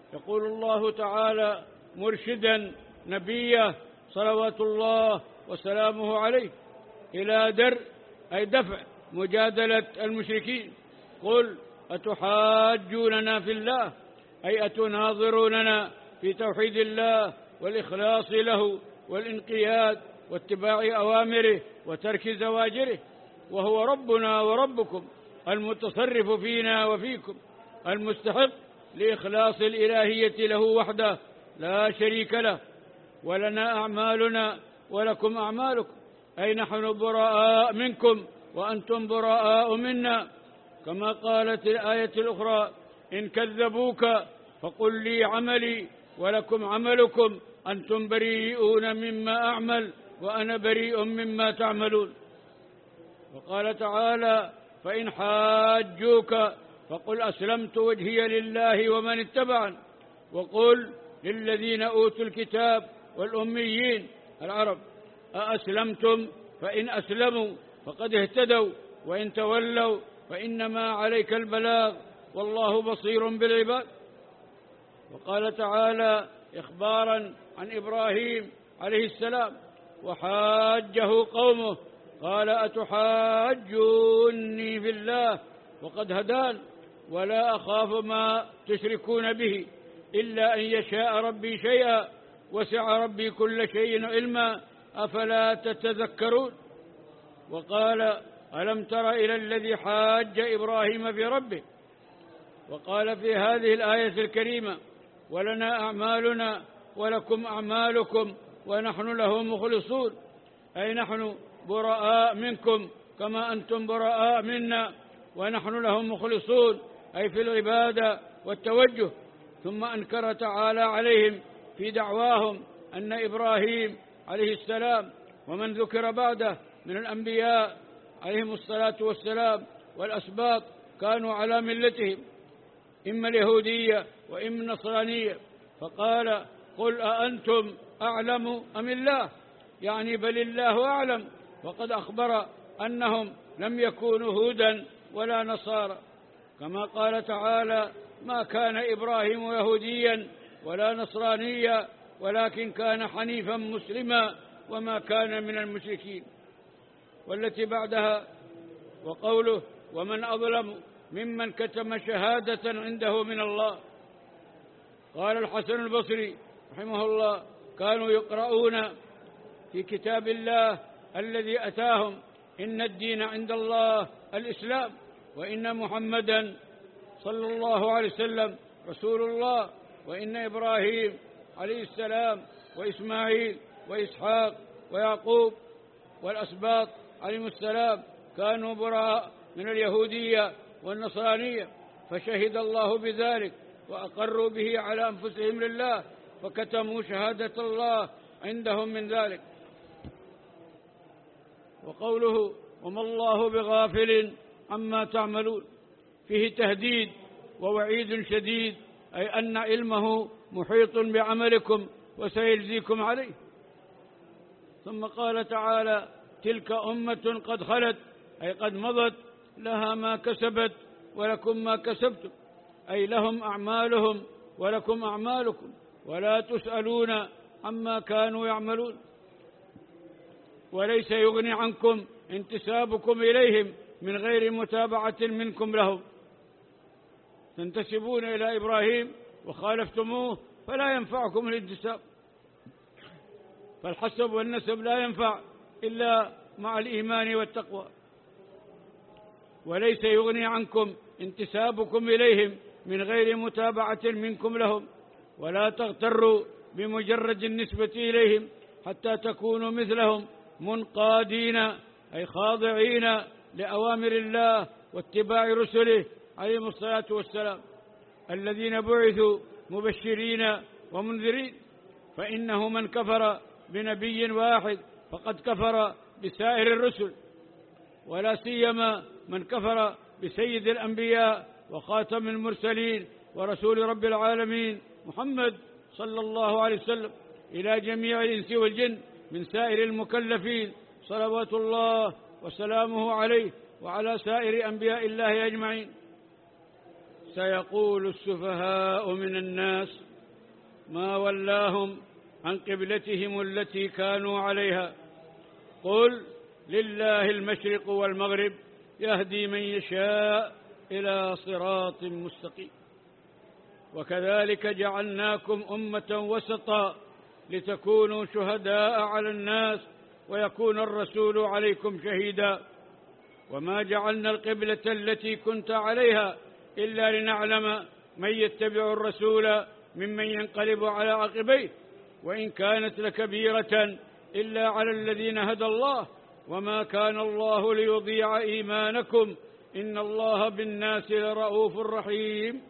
يقول الله تعالى مرشدا نبيه صلوات الله وسلامه عليه إلى درء أي دفع مجادلة المشركين: قل أتحاجوننا في الله، أي أتناظروننا في توحيد الله والإخلاص له والانقياد واتباع أوامره وترك زواجره، وهو ربنا وربكم المتصرف فينا وفيكم المستحق لإخلاص الإلهية له وحده لا شريك له، ولنا أعمالنا ولكم أعمالكم، أي نحن براء منكم وأنتم براء منا، كما قالت الآية الأخرى: إن كذبوك فقل لي عملي ولكم عملكم أنتم بريئون مما أعمل وأنا بريء مما تعملون. وقال تعالى: فإن حاجوك فقل أسلمت وجهي لله ومن اتبعني، وقل للذين أوتوا الكتاب والأميين العرب: أأسلمتم؟ فإن أسلموا فقد اهتدوا، وإن تولوا فإنما عليك البلاغ والله بصير بالعباد. وقال تعالى إخبارا عن إبراهيم عليه السلام: وحاجه قومه قال أتحاجوني في الله وقد هدان ولا أخاف ما تشركون به إلا أن يشاء ربي شيئا وسع ربي كل شيء علما أفلا تتذكرون. وقال: ألم تر إلى الذي حاج إبراهيم في ربه. وقال في هذه الآية الكريمة: ولنا أعمالنا ولكم أعمالكم ونحن له مخلصون، أي نحن براء منكم كما أنتم براء منا، ونحن له مخلصون أي في العبادة والتوجه. ثم أنكر تعالى عليهم في دعواهم أن إبراهيم عليه السلام ومن ذكر بعده من الأنبياء عليهم الصلاة والسلام والأسباط كانوا على ملتهم، إما اليهودية وإما النصرانية، فقال: قل أأنتم أعلم أم الله؟ يعني بل الله أعلم، وقد أخبر أنهم لم يكونوا هودا ولا نصارى، كما قال تعالى: ما كان إبراهيم يهوديا ولا نصرانيا ولكن كان حنيفا مسلما وما كان من المشركين. والتي بعدها: وقوله: ومن أظلم ممن كتم شهادة عنده من الله. قال الحسن البصري رحمه الله: كانوا يقرؤون في كتاب الله الذي أتاهم: إن الدين عند الله الإسلام، وإن محمدا صلى الله عليه وسلم رسول الله، وإن إبراهيم عليه السلام وإسماعيل وإسحاق ويعقوب والأسباط عليهم السلام كانوا براء من اليهودية والنصرانية، فشهد الله بذلك وأقروا به على أنفسهم لله، فكتموا شهادة الله عندهم من ذلك. وقوله: وما الله بغافل عما تعملون، فيه تهديد ووعيد شديد، أي أن علمه محيط بعملكم وسيجزيكم عليه. ثم قال تعالى: تلك أمة قد خلت، أي قد مضت، لها ما كسبت ولكم ما كسبتم، أي لهم أعمالهم ولكم أعمالكم ولا تسألون عما كانوا يعملون. وليس يغني عنكم انتسابكم إليهم من غير متابعة منكم لهم، تنتسبون إلى إبراهيم وخالفتموه فلا ينفعكم الانتساب، فالحسب والنسب لا ينفع إلا مع الإيمان والتقوى. وليس يغني عنكم انتسابكم إليهم من غير متابعة منكم لهم، ولا تغتروا بمجرد النسبة إليهم حتى تكونوا مثلهم منقادين، أي خاضعين لأوامر الله واتباع رسله عليهم الصلاة والسلام، الذين بعثوا مبشرين ومنذرين. فإنه من كفر بنبي واحد فقد كفر بسائر الرسل، ولا سيما من كفر بسيد الأنبياء وخاتم المرسلين ورسول رب العالمين محمد صلى الله عليه وسلم إلى جميع الإنس والجن من سائر المكلفين صلوات الله وسلامه عليه وعلى سائر أنبياء الله أجمعين. سيقول السفهاء من الناس ما ولاهم عن قبلتهم التي كانوا عليها قل لله المشرق والمغرب يهدي من يشاء إلى صراط مستقيم. وكذلك جعلناكم أمة وسطا لتكونوا شهداء على الناس ويكون الرسول عليكم شهيدا وما جعلنا القبلة التي كنت عليها إلا لنعلم من يتبع الرسول ممن ينقلب على عقبيه وإن كانت لكبيرة إلا على الذين هدى الله وما كان الله ليضيع إيمانكم إن الله بالناس لرؤوف رحيم.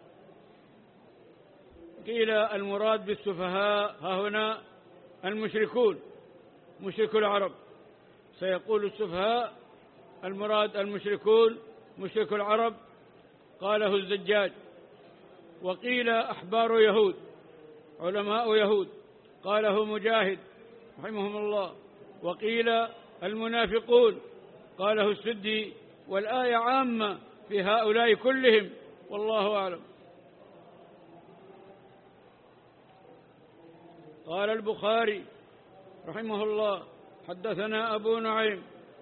قيل المراد بالسفهاء ها هنا المشركون مشرك العرب. سيقول السفهاء المراد المشركون مشرك العرب قاله الزجاج. وقيل أحبار يهود علماء يهود قاله مجاهد رحمهم الله. وقيل المنافقون قاله السدي والآية عامة في هؤلاء كلهم والله أعلم. قال البخاري رحمه الله حدثنا أبو نعيم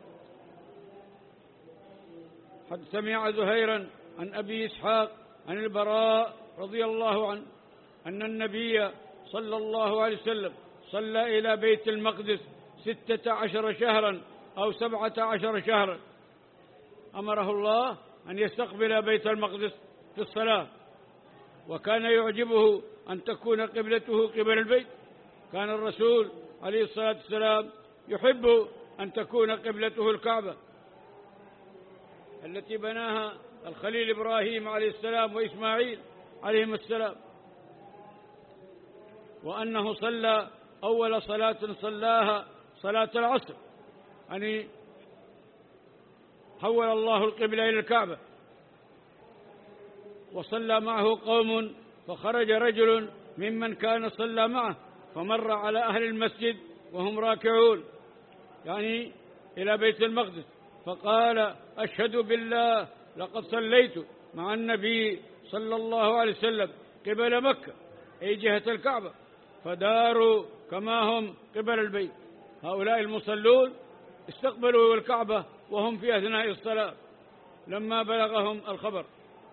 قد سمع زهيرا عن أبي إسحاق عن البراء رضي الله عنه أن النبي صلى الله عليه وسلم صلى إلى بيت المقدس ستة عشر شهرا أو سبعة عشر شهرا. أمره الله أن يستقبل بيت المقدس في الصلاة وكان يعجبه أن تكون قبلته قبل البيت. كان الرسول عليه الصلاة والسلام يحب أن تكون قبلته الكعبة التي بناها الخليل إبراهيم عليه السلام وإسماعيل عليهم السلام. وأنه صلى أول صلاة صلاها صلاة العصر يعني حول الله القبلة إلى الكعبة. وصلى معه قوم فخرج رجل ممن كان صلى معه فمر على أهل المسجد وهم راكعون يعني إلى بيت المقدس فقال أشهد بالله لقد صليت مع النبي صلى الله عليه وسلم قبل مكة أي جهة الكعبة فداروا كما هم قبل البيت. هؤلاء المصلون استقبلوا الكعبة وهم في أثناء الصلاة لما بلغهم الخبر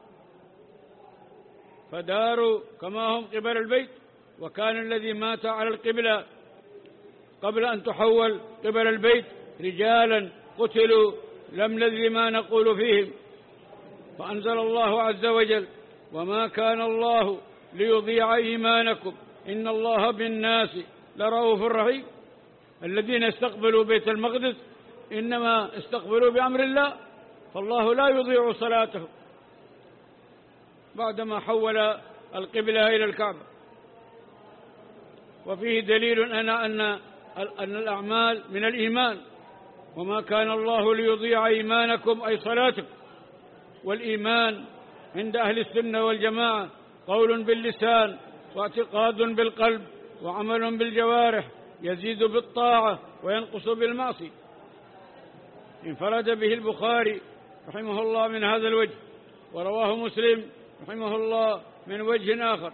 فداروا كما هم قبل البيت. وكان الذي مات على القبلة قبل أن تحول قبل البيت رجالا قتلوا لم ندري ما نقول فيهم. فأنزل الله عز وجل وما كان الله ليضيع إيمانكم إن الله بالناس لرؤوف رحيم. الذين استقبلوا بيت المقدس إنما استقبلوا بأمر الله فالله لا يضيع صلاتهم بعدما حول القبلة إلى الكعبة. وفيه دليل أن أن أن الأعمال من الإيمان وما كان الله ليضيع إيمانكم أي صلاتكم. والإيمان عند أهل السنة والجماعة قول باللسان واعتقاد بالقلب وعمل بالجوارح يزيد بالطاعة وينقص بالمعصية. انفرد به البخاري رحمه الله من هذا الوجه ورواه مسلم رحمه الله من وجه آخر.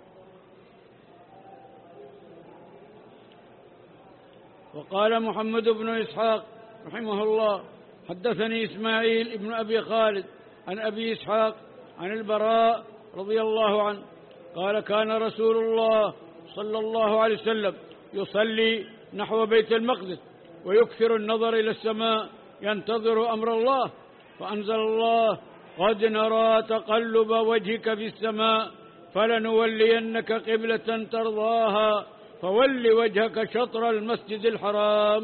وقال محمد بن إسحاق رحمه الله حدثني إسماعيل بن أبي خالد عن أبي إسحاق عن البراء رضي الله عنه قال كان رسول الله صلى الله عليه وسلم يصلي نحو بيت المقدس ويكثر النظر إلى السماء ينتظر أمر الله فأنزل الله قد نرى تقلب وجهك في السماء فلنولينك قبلة ترضاها فول وجهك شطر المسجد الحرام.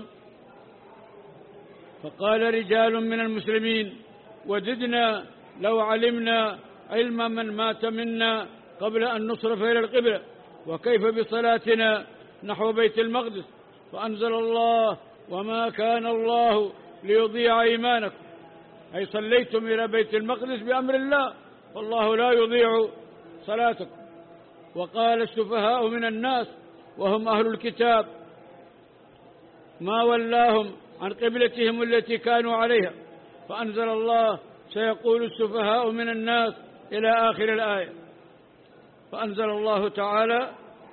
فقال رجال من المسلمين وددنا لو علمنا علم من مات منا قبل أن نصرف إلى القبلة وكيف بصلاتنا نحو بيت المقدس. فأنزل الله وما كان الله ليضيع إيمانكم أي صليتم إلى بيت المقدس بأمر الله والله لا يضيع صلاتكم. وقال السفهاء من الناس وهم أهل الكتاب ما ولاهم عن قبلتهم التي كانوا عليها. فأنزل الله سيقول السفهاء من الناس إلى آخر الآية. فأنزل الله تعالى: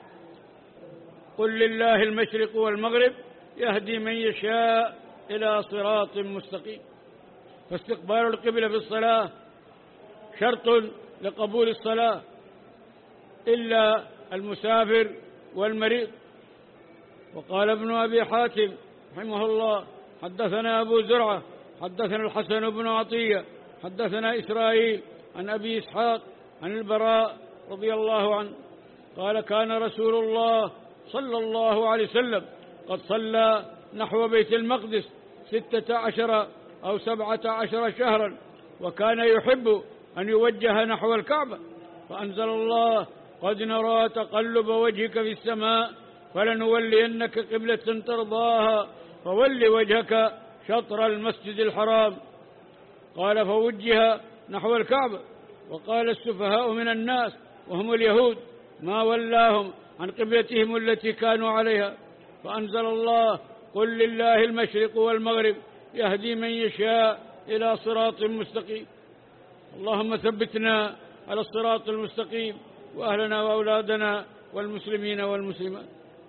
قل لله المشرق والمغرب يهدي من يشاء إلى صراط مستقيم. فاستقبال القبلة في الصلاة شرط لقبول الصلاة إلا المسافر والمريض. وقال ابن أبي حاتم رحمه الله: حدثنا أبو زرعة حدثنا الحسن بن عطية حدثنا إسرائيل عن أبي إسحاق عن البراء رضي الله عنه قال: كان رسول الله صلى الله عليه وسلم قد صلى نحو بيت المقدس ستة عشر أو سبعة عشر شهرا، وكان يحب أن يوجه نحو الكعبة، فأنزل الله: قد نرى تقلب وجهك في السماء فلنولينك قبلة ترضاها فول وجهك شطر المسجد الحرام. قال: فوجه نحو الكعبة. وقال: السفهاء من الناس وهم اليهود ما ولاهم عن قبلتهم التي كانوا عليها. فأنزل الله: قل لله المشرق والمغرب يهدي من يشاء إلى صراط مستقيم. اللهم ثبتنا على الصراط المستقيم وأهلنا وأولادنا والمسلمين والمسلمات.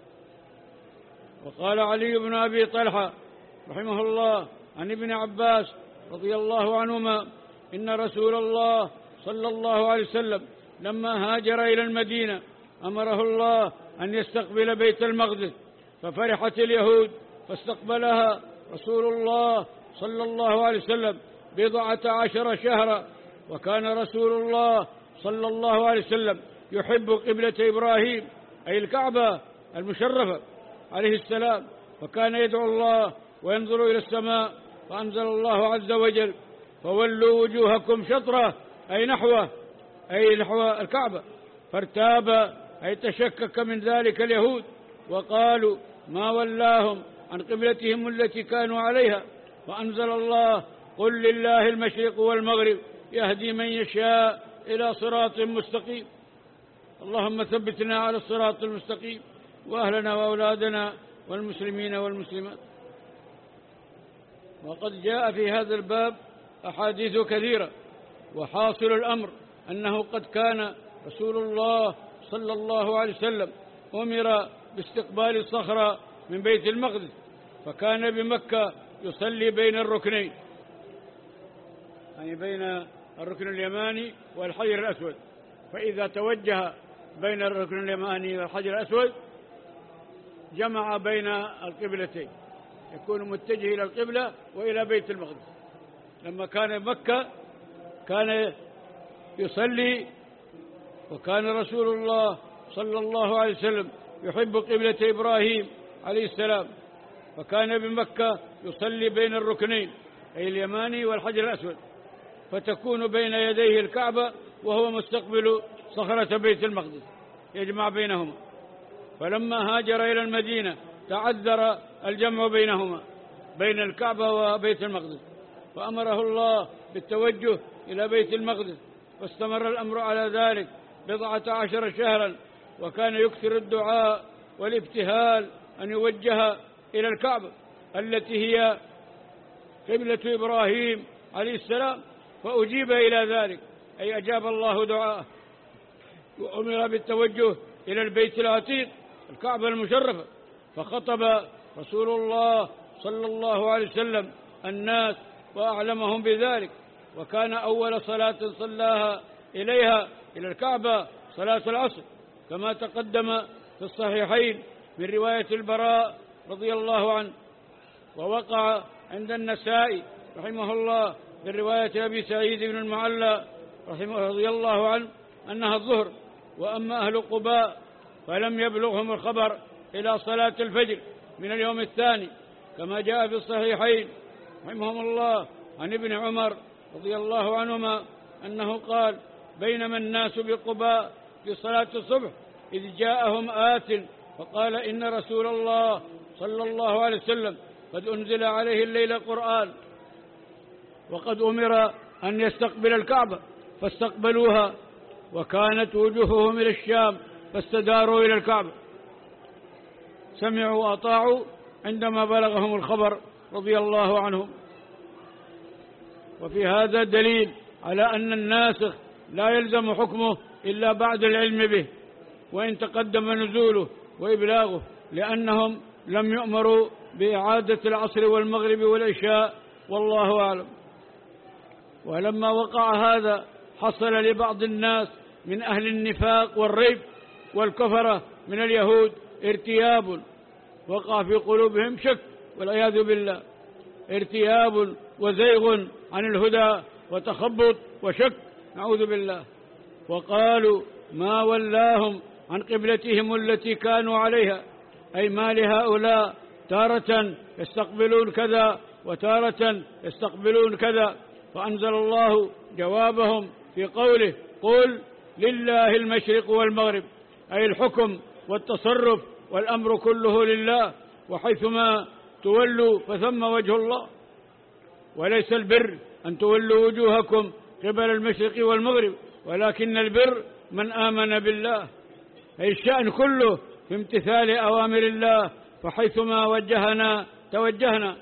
وقال علي بن أبي طلحة رحمه الله عن ابن عباس رضي الله عنهما: إن رسول الله صلى الله عليه وسلم لما هاجر إلى المدينة أمره الله أن يستقبل بيت المقدس، ففرحت اليهود فاستقبلها رسول الله صلى الله عليه وسلم بضعة عشر شهرا. وكان رسول الله صلى الله عليه وسلم يحب قبلة إبراهيم أي الكعبة المشرفة عليه السلام، فكان يدعو الله وينظر إلى السماء، فأنزل الله عز وجل: فولوا وجوهكم شطرة أي نحوه أي نحو الكعبة. فارتاب أي تشكك من ذلك اليهود وقالوا: ما ولاهم عن قبلتهم التي كانوا عليها. فأنزل الله: قل لله المشرق والمغرب يهدي من يشاء إلى صراط مستقيم. اللهم ثبتنا على الصراط المستقيم وأهلنا وأولادنا والمسلمين والمسلمات. وقد جاء في هذا الباب أحاديث كثيرة، وحاصل الأمر أنه قد كان رسول الله صلى الله عليه وسلم أمر باستقبال الصخرة من بيت المقدس، فكان بمكة يصلي بين الركنين، يعني بين الركن اليماني والحجر الأسود، فإذا توجه بين الركن اليماني والحجر الأسود جمع بين القبلتين، يكون متجه إلى القبلة وإلى بيت المقدس. لما كان مكة كان يصلي، وكان رسول الله صلى الله عليه وسلم يحب قبلة إبراهيم عليه السلام، فكان بمكة يصلي بين الركنين أي اليماني والحجر الأسود، فتكون بين يديه الكعبة وهو مستقبل صخرة بيت المقدس يجمع بينهما. فلما هاجر إلى المدينة تعذر الجمع بينهما بين الكعبة وبيت المقدس، فأمره الله بالتوجه إلى بيت المقدس، واستمر الأمر على ذلك بضعة عشر شهرا، وكان يكثر الدعاء والابتهال أن يوجه إلى الكعبة التي هي قبلة إبراهيم عليه السلام، فأجيب إلى ذلك أي أجاب الله دعاءه، وأمر بالتوجه إلى البيت العتيق الكعبة المشرفة. فخطب رسول الله صلى الله عليه وسلم الناس وأعلمهم بذلك، وكان أول صلاة صلاها إليها إلى الكعبة صلاة العصر، كما تقدم في الصحيحين من رواية البراء رضي الله عنه. ووقع عند النسائي رحمه الله من رواية أبي سعيد بن المعلى رحمه رضي الله عنه أنها الظهر. وأما أهل قباء فلم يبلغهم الخبر إلى صلاة الفجر من اليوم الثاني، كما جاء في الصحيحين رحمهم الله عن ابن عمر رضي الله عنهما أنه قال: بينما الناس بقباء في صلاة الصبح إذ جاءهم آت فقال: إن رسول الله صلى الله عليه وسلم قد أنزل عليه الليلة قرآن، وقد أمر أن يستقبل الكعبة، فاستقبلوها، وكانت وجوههم إلى الشام فاستداروا إلى الكعبة. سمعوا وأطاعوا عندما بلغهم الخبر رضي الله عنهم. وفي هذا دليل على أن الناسخ لا يلزم حكمه إلا بعد العلم به، وإن تقدم نزوله وإبلاغه، لأنهم لم يؤمروا بإعادة العصر والمغرب والعشاء، والله أعلم. ولما وقع هذا حصل لبعض الناس من أهل النفاق والريب والكفرة من اليهود ارتياب، وقع في قلوبهم شك والعياذ بالله، ارتياب وزيغ عن الهدى وتخبط وشك، نعوذ بالله. وقالوا ما ولاهم عن قبلتهم التي كانوا عليها، أي ما لهؤلاء تارة يستقبلون كذا وتارة يستقبلون كذا. فأنزل الله جوابهم في قوله قل لله المشرق والمغرب، أي الحكم والتصرف والأمر كله لله، وحيثما تولوا فثم وجه الله. وليس البر أن تولوا وجوهكم قبل المشرق والمغرب، ولكن البر من آمن بالله، أي الشأن كله في امتثال أوامر الله، فحيثما وجهنا توجهنا،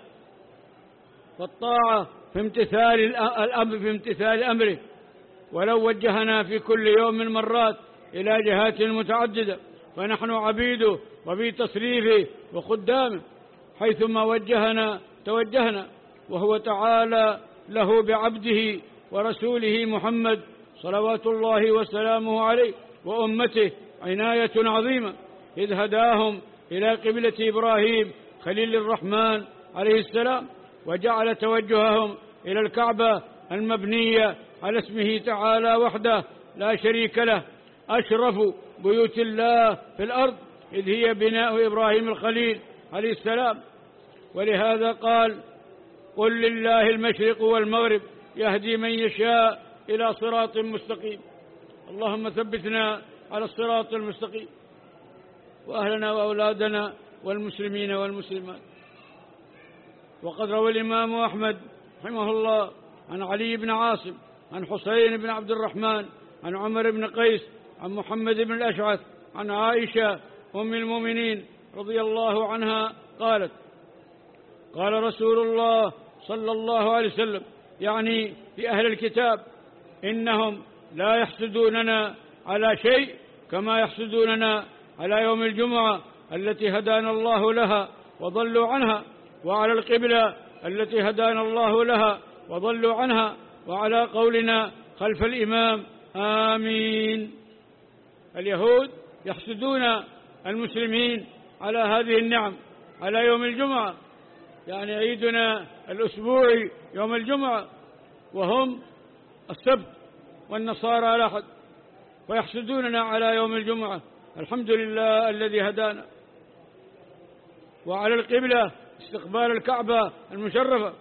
والطاعة في امتثال الأمر في امتثال أمره. ولو وجهنا في كل يوم مرات إلى جهات متعددة فنحن عبيده وفي تصريفه وخدامه، حيثما وجهنا توجهنا، وهو تعالى له بعبده ورسوله محمد صلوات الله وسلامه عليه وأمته عناية عظيمة، إذ هداهم إلى قبلة إبراهيم خليل الرحمن عليه السلام، وجعل توجههم إلى الكعبة المبنية على اسمه تعالى وحده لا شريك له، أشرف بيوت الله في الأرض، إذ هي بناء إبراهيم الخليل عليه السلام. ولهذا قال قل لله المشرق والمغرب يهدي من يشاء إلى صراط مستقيم. اللهم ثبتنا على الصراط المستقيم، وأهلنا وأولادنا والمسلمين والمسلمات. وقد روى الإمام أحمد رحمه الله عن علي بن عاصم عن حسين بن عبد الرحمن عن عمر بن قيس عن محمد بن الأشعث عن عائشة أم المؤمنين رضي الله عنها قالت قال رسول الله صلى الله عليه وسلم، يعني في أهل الكتاب، إنهم لا يحسدوننا على شيء كما يحسدوننا على يوم الجمعة التي هدانا الله لها وضلوا عنها، وعلى القبلة التي هدانا الله لها وضلوا عنها، وعلى قولنا خلف الإمام آمين. اليهود يحسدون المسلمين على هذه النعم، على يوم الجمعة، يعني عيدنا الأسبوعي يوم الجمعة، وهم السبت والنصارى الأحد، ويحسدوننا على يوم الجمعة. الحمد لله الذي هدانا. وعلى القبلة استقبال الكعبة المشرفة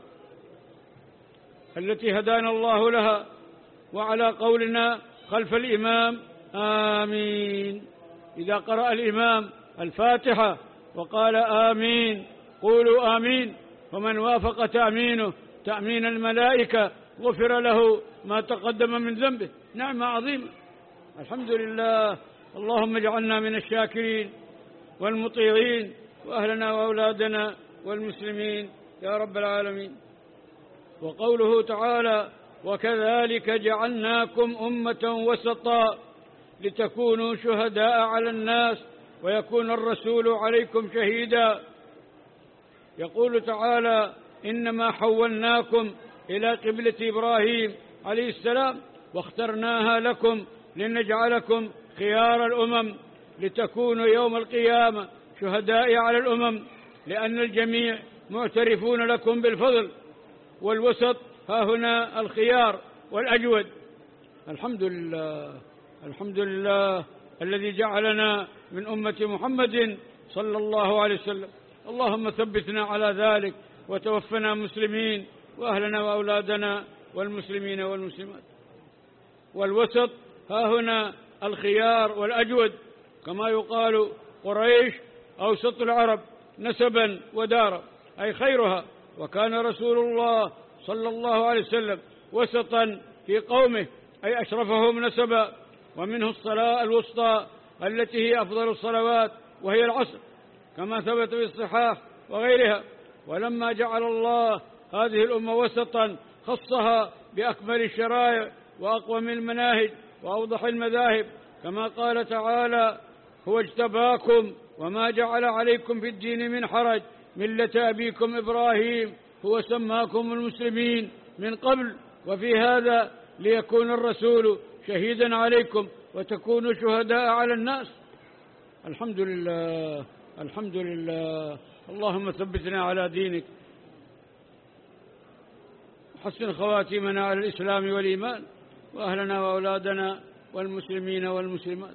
التي هدانا الله لها، وعلى قولنا خلف الإمام آمين. إذا قرأ الإمام الفاتحة وقال آمين قولوا آمين، ومن وافق تأمينه تأمين الملائكة غفر له ما تقدم من ذنبه. نعمة عظيمة، الحمد لله. اللهم اجعلنا من الشاكرين والمطيعين، وأهلنا وأولادنا والمسلمين يا رب العالمين. وقوله تعالى وكذلك جعلناكم أمة وسطا لتكونوا شهداء على الناس ويكون الرسول عليكم شهيدا. يقول تعالى إنما حولناكم إلى قبلة إبراهيم عليه السلام واخترناها لكم لنجعلكم خيار الأمم لتكونوا يوم القيامة شهداء على الأمم، لأن الجميع معترفون لكم بالفضل، والوسط ها هنا الخيار والأجود. الحمد لله، الحمد لله الذي جعلنا من أمة محمد صلى الله عليه وسلم. اللهم ثبتنا على ذلك وتوفنا مسلمين، وأهلنا وأولادنا والمسلمين والمسلمات. والوسط ها هنا الخيار والأجود، كما يقال قريش أوسط العرب نسبا ودارا، أي خيرها. وكان رسول الله صلى الله عليه وسلم وسطا في قومه، أي أشرفهم نسبا. ومنه الصلاة الوسطى التي هي أفضل الصلوات وهي العصر، كما ثبت في الصحاح وغيرها. ولما جعل الله هذه الأمة وسطا خصها بأكمل الشرائع وأقوم المناهج وأوضح المذاهب، كما قال تعالى: هو اجتباكم وما جعل عليكم في الدين من حرج ملة أبيكم إبراهيم هو سماكم المسلمين من قبل وفي هذا ليكون الرسول شهيدا عليكم وتكونوا شهداء على الناس. الحمد لله الحمد لله. اللهم ثبتنا على دينك، حسن خواتمنا على الإسلام والإيمان، وأهلنا وأولادنا والمسلمين والمسلمات.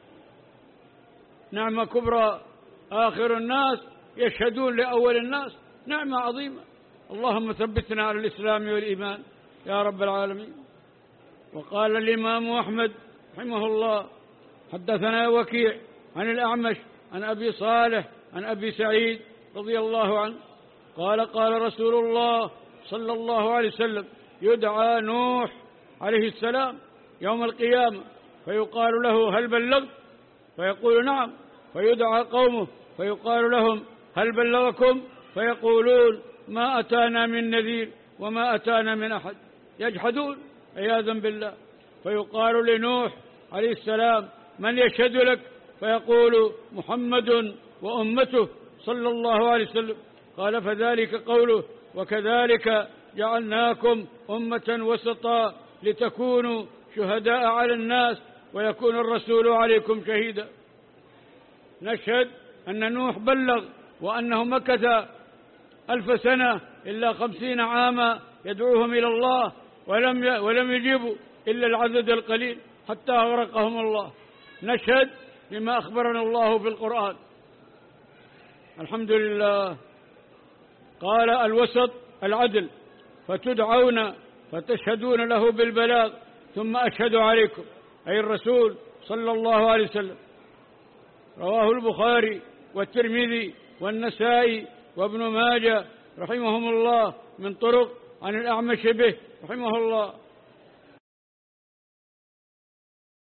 نعمة كبرى آخر الناس يشهدون لأول الناس، نعمة عظيمة. اللهم ثبتنا على الإسلام والإيمان يا رب العالمين. وقال الإمام أحمد رحمه الله: حدثنا وكيع عن الأعمش عن أبي صالح عن أبي سعيد رضي الله عنه قال: قال رسول الله صلى الله عليه وسلم: يدعى نوح عليه السلام يوم القيامة فيقال له: هل بلغت؟ فيقول: نعم. فيدعى قومه فيقال لهم: هل بلغكم؟ فيقولون: ما أتانا من نذير وما أتانا من أحد. يجحدون عياذا بالله. فيقال لنوح عليه السلام: من يشهد لك؟ فيقول: محمد وأمته صلى الله عليه وسلم. قال: فذلك قوله: وكذلك جعلناكم أمة وسطا لتكونوا شهداء على الناس ويكون الرسول عليكم شهيدا. نشهد أن نوح بلغ، وأنه مكث ألف سنة إلا خمسين عاما يدعوهم إلى الله ولم ولم يجيبوا إلا العدد القليل حتى أغرقهم الله. نشهد بما أخبرنا الله في القرآن. الحمد لله. قال: الوسط العدل، فتدعون فتشهدون له بالبلاغ ثم أشهد عليكم، أي الرسول صلى الله عليه وسلم. رواه البخاري والترمذي والنسائي وابن ماجه رحمهم الله من طرق عن الأعمش به رحمه الله.